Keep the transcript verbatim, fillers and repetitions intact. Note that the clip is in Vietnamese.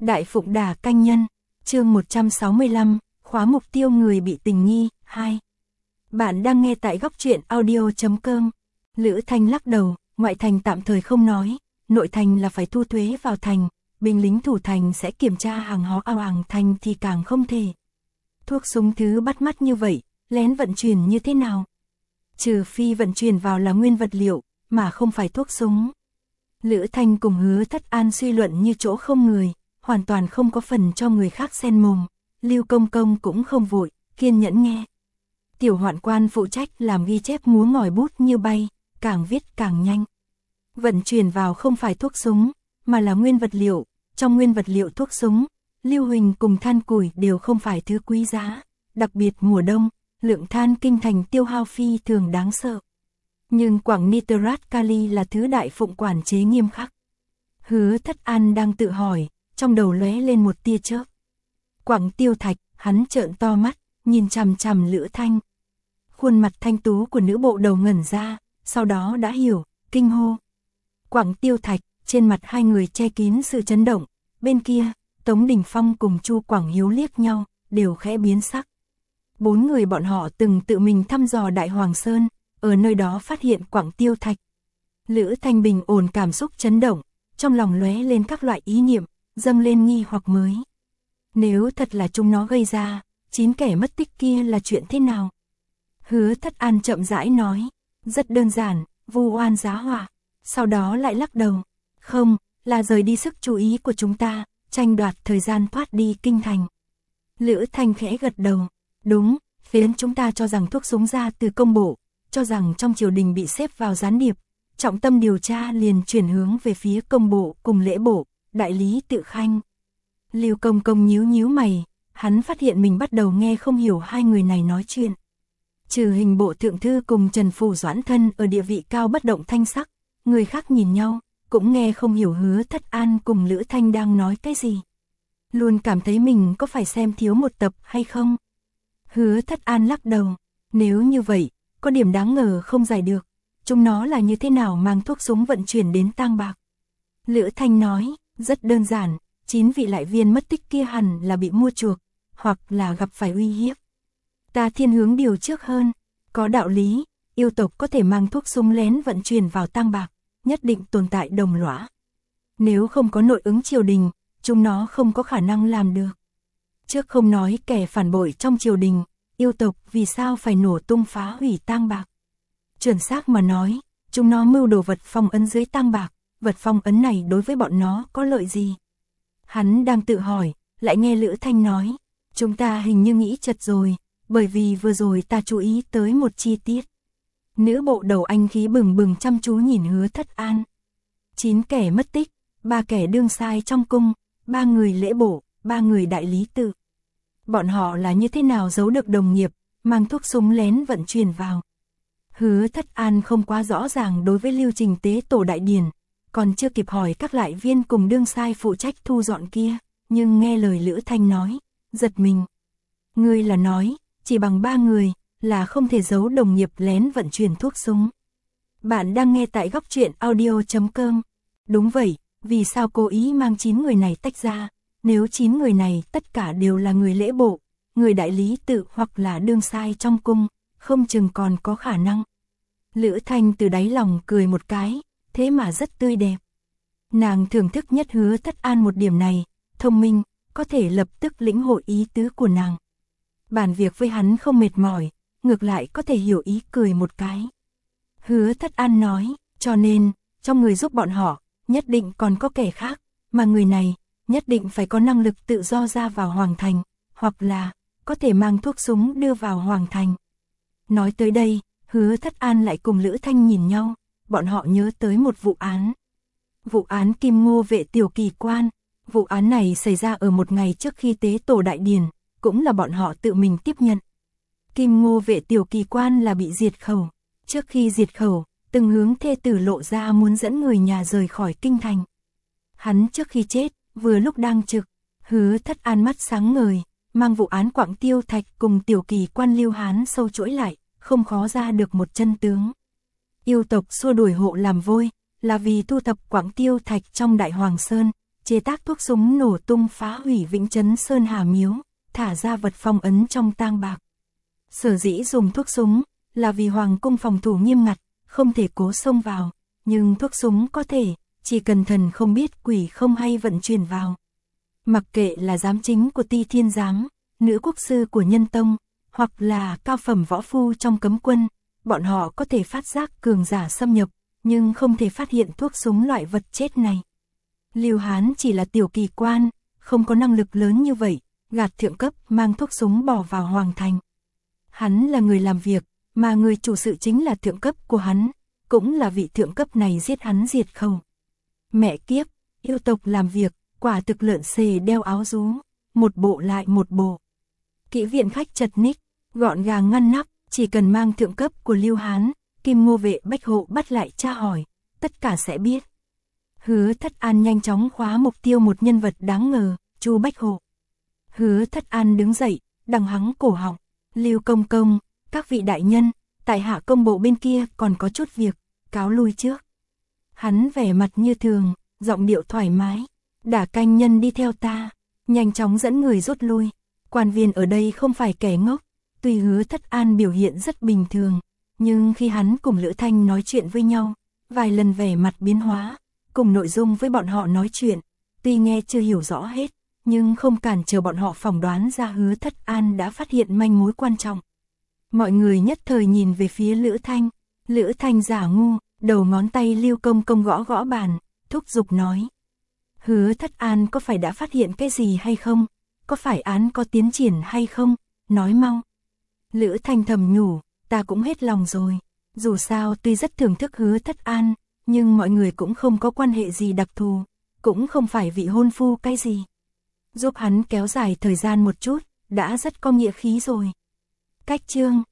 Đại Phụng Đà Canh Nhân, chương một trăm sáu mươi lăm, khóa mục tiêu người bị tình nghi, hai. Bạn đang nghe tại góc truyện audio chấm com. Lữ Thanh lắc đầu, ngoại thành tạm thời không nói, nội thành là phải thu thuế vào thành, binh lính thủ thành sẽ kiểm tra hàng hóa ao hàng thành thì càng không thể. Thuốc súng thứ bắt mắt như vậy, lén vận chuyển như thế nào? Trừ phi vận chuyển vào là nguyên vật liệu, mà không phải thuốc súng. Lữ Thanh cùng Hứa Thất An suy luận như chỗ không người, hoàn toàn không có phần cho người khác xen mồm. Lưu Công Công cũng không vội, kiên nhẫn nghe. Tiểu Hoạn Quan phụ trách làm ghi chép múa ngòi bút như bay, càng viết càng nhanh. Vận chuyển vào không phải thuốc súng, mà là nguyên vật liệu, trong nguyên vật liệu thuốc súng, lưu huỳnh cùng than củi đều không phải thứ quý giá, đặc biệt mùa đông, lượng than kinh thành tiêu hao phi thường đáng sợ. Nhưng quặng nitrat kali là thứ Đại Phụng quản chế nghiêm khắc. Hứa Thất An đang tự hỏi, trong đầu lóe lên một tia chớp. Quặng tiêu thạch, hắn trợn to mắt, nhìn chằm chằm Lữ Thanh. Khuôn mặt thanh tú của nữ bộ đầu ngẩn ra, sau đó đã hiểu, kinh hô. Quặng tiêu thạch, trên mặt hai người che kín sự chấn động, bên kia, Tống Đình Phong cùng Chu Quảng Hiếu liếc nhau, đều khẽ biến sắc. Bốn người bọn họ từng tự mình thăm dò Đại Hoàng Sơn, ở nơi đó phát hiện quặng tiêu thạch. Lữ Thanh bình ổn cảm xúc chấn động, trong lòng lóe lên các loại ý niệm, dâng lên nghi hoặc mới. Nếu thật là chúng nó gây ra, chín kẻ mất tích kia là chuyện thế nào? Hứa Thất An chậm rãi nói, rất đơn giản, vu oan giá họa. Sau đó lại lắc đầu, không, là rời đi sức chú ý của chúng ta, tranh đoạt thời gian thoát đi kinh thành. Lữ Thanh khẽ gật đầu, đúng, khiến chúng ta cho rằng thuốc súng ra từ công bộ, cho rằng trong triều đình bị xếp vào gián điệp, trọng tâm điều tra liền chuyển hướng về phía công bộ cùng lễ bộ, đại lý Tự Khanh. Lưu Công Công nhíu nhíu mày, hắn phát hiện mình bắt đầu nghe không hiểu hai người này nói chuyện. Trừ Hình bộ thượng thư cùng Trần Phủ Doãn thân ở địa vị cao bất động thanh sắc, người khác nhìn nhau, cũng nghe không hiểu Hứa Thất An cùng Lữ Thanh đang nói cái gì. Luôn cảm thấy mình có phải xem thiếu một tập hay không? Hứa Thất An lắc đầu, nếu như vậy, có điểm đáng ngờ không giải được, chúng nó là như thế nào mang thuốc súng vận chuyển đến Tang Bạc? Lữ Thanh nói, rất đơn giản, chín vị lại viên mất tích kia hẳn là bị mua chuộc, hoặc là gặp phải uy hiếp. Ta thiên hướng điều trước hơn, có đạo lý, yêu tộc có thể mang thuốc súng lén vận chuyển vào Tang Bạc, nhất định tồn tại đồng lõa. Nếu không có nội ứng triều đình, chúng nó không có khả năng làm được. Trước không nói kẻ phản bội trong triều đình, yêu tộc vì sao phải nổ tung phá hủy Tang Bạc. Chuẩn xác mà nói, chúng nó mưu đồ vật phong ấn dưới Tang Bạc, vật phong ấn này đối với bọn nó có lợi gì? Hắn đang tự hỏi, lại nghe Lữ Thanh nói, chúng ta hình như nghĩ chật rồi, bởi vì vừa rồi ta chú ý tới một chi tiết. Nữ bộ đầu anh khí bừng bừng chăm chú nhìn Hứa Thất An. Chín kẻ mất tích, ba kẻ đương sai trong cung, ba người lễ bộ, ba người đại lý tự. Bọn họ là như thế nào giấu được đồng nghiệp, mang thuốc súng lén vận chuyển vào. Hứa Thất An không quá rõ ràng đối với lưu trình tế tổ đại điển, còn chưa kịp hỏi các lại viên cùng đương sai phụ trách thu dọn kia, nhưng nghe lời Lữ Thanh nói, giật mình. Ngươi là nói, chỉ bằng ba người, là không thể giấu đồng nghiệp lén vận chuyển thuốc súng. Bạn đang nghe tại góc truyện audio chấm com. Đúng vậy, vì sao cố ý mang chín người này tách ra, nếu chín người này tất cả đều là người lễ bộ, người đại lý tự hoặc là đương sai trong cung, không chừng còn có khả năng. Lữ Thanh từ đáy lòng cười một cái, thế mà rất tươi đẹp. Nàng thưởng thức nhất Hứa Thất An một điểm này, thông minh, có thể lập tức lĩnh hội ý tứ của nàng. Bàn việc với hắn không mệt mỏi, ngược lại có thể hiểu ý cười một cái. Hứa Thất An nói, cho nên, trong người giúp bọn họ, nhất định còn có kẻ khác, mà người này, nhất định phải có năng lực tự do ra vào Hoàng Thành, hoặc là, có thể mang thuốc súng đưa vào Hoàng Thành. Nói tới đây, Hứa Thất An lại cùng Lữ Thanh nhìn nhau, bọn họ nhớ tới một vụ án. Vụ án Kim Ngô vệ tiểu kỳ quan, vụ án này xảy ra ở một ngày trước khi tế tổ đại điển, cũng là bọn họ tự mình tiếp nhận. Kim Ngô vệ tiểu kỳ quan là bị diệt khẩu, trước khi diệt khẩu, từng hướng thê tử lộ ra muốn dẫn người nhà rời khỏi kinh thành. Hắn trước khi chết, vừa lúc đang trực, Hứa Thất An mắt sáng ngời, mang vụ án quặng tiêu thạch cùng tiểu kỳ quan Lưu Hán sâu chuỗi lại, không khó ra được một chân tướng. Yêu tộc xua đuổi hộ làm vôi, là vì thu thập quặng tiêu thạch trong Đại Hoàng Sơn, chế tác thuốc súng nổ tung phá hủy Vĩnh Trấn Sơn Hà Miếu, thả ra vật phong ấn trong tang bạc. Sở dĩ dùng thuốc súng, là vì hoàng cung phòng thủ nghiêm ngặt, không thể cố xông vào, nhưng thuốc súng có thể, chỉ cần thần không biết quỷ không hay vận chuyển vào. Mặc kệ là giám chính của Ti Thiên Giám, nữ quốc sư của Nhân Tông, hoặc là cao phẩm võ phu trong cấm quân, bọn họ có thể phát giác cường giả xâm nhập, nhưng không thể phát hiện thuốc súng loại vật chết này. Lưu Hán chỉ là tiểu kỳ quan, không có năng lực lớn như vậy, gạt thượng cấp mang thuốc súng bỏ vào hoàng thành. Hắn là người làm việc, mà người chủ sự chính là thượng cấp của hắn, cũng là vị thượng cấp này giết hắn diệt khẩu. Mẹ kiếp, yêu tộc làm việc, quả thực lợn xề đeo áo rú, một bộ lại một bộ. Kỹ viện khách chật ních, gọn gàng ngăn nắp, chỉ cần mang thượng cấp của Lưu Hán, Kim Ngô vệ Bách Hộ bắt lại tra hỏi, tất cả sẽ biết. Hứa Thất An nhanh chóng khóa mục tiêu một nhân vật đáng ngờ, Chu Bách Hộ. Hứa Thất An đứng dậy, đằng hắng cổ họng, Lưu công công, các vị đại nhân, tại hạ công bộ bên kia còn có chút việc, cáo lui trước. Hắn vẻ mặt như thường, giọng điệu thoải mái, đả canh nhân đi theo ta, nhanh chóng dẫn người rút lui. Quan viên ở đây không phải kẻ ngốc, tuy Hứa Thất An biểu hiện rất bình thường, nhưng khi hắn cùng Lữ Thanh nói chuyện với nhau, vài lần vẻ mặt biến hóa, cùng nội dung với bọn họ nói chuyện, tuy nghe chưa hiểu rõ hết, nhưng không cản trở bọn họ phỏng đoán ra Hứa Thất An đã phát hiện manh mối quan trọng. Mọi người nhất thời nhìn về phía Lữ Thanh, Lữ Thanh giả ngu, đầu ngón tay Lưu công công gõ gõ bàn, thúc giục nói. Hứa Thất An có phải đã phát hiện cái gì hay không? Có phải án có tiến triển hay không? Nói mau. Lữ Thanh thầm nhủ, ta cũng hết lòng rồi. Dù sao tuy rất thưởng thức Hứa Thất An, nhưng mọi người cũng không có quan hệ gì đặc thù, cũng không phải vị hôn phu cái gì. Giúp hắn kéo dài thời gian một chút, đã rất có nghĩa khí rồi. Cách chương